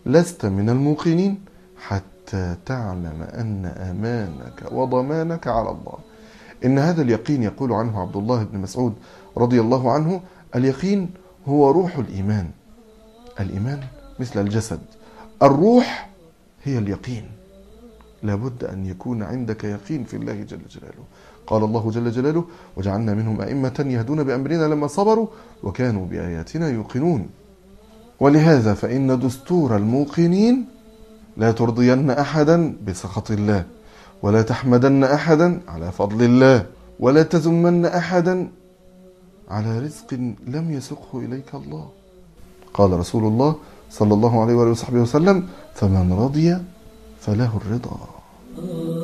لست من الموقنين حتى تعلم أن أمانك وضمانك على الله. إن هذا اليقين يقول عنه عبد الله بن مسعود رضي الله عنه: اليقين هو روح الإيمان. الإيمان مثل الجسد، الروح هي اليقين. لابد أن يكون عندك يقين في الله جل جلاله. قال الله جل جلاله: وجعلنا منهم أئمة يهدون بأمرنا لما صبروا وكانوا بآياتنا يوقنون. ولهذا فإن دستور الموقنين: لا ترضين أحدا بسخط الله، ولا تحمدن أحدا على فضل الله، ولا تذمن أحدا على رزق لم يسقه إليك الله. قال رسول الله صلى الله عليه وآله وصحبه وسلم: فمن رضي فله الرضا.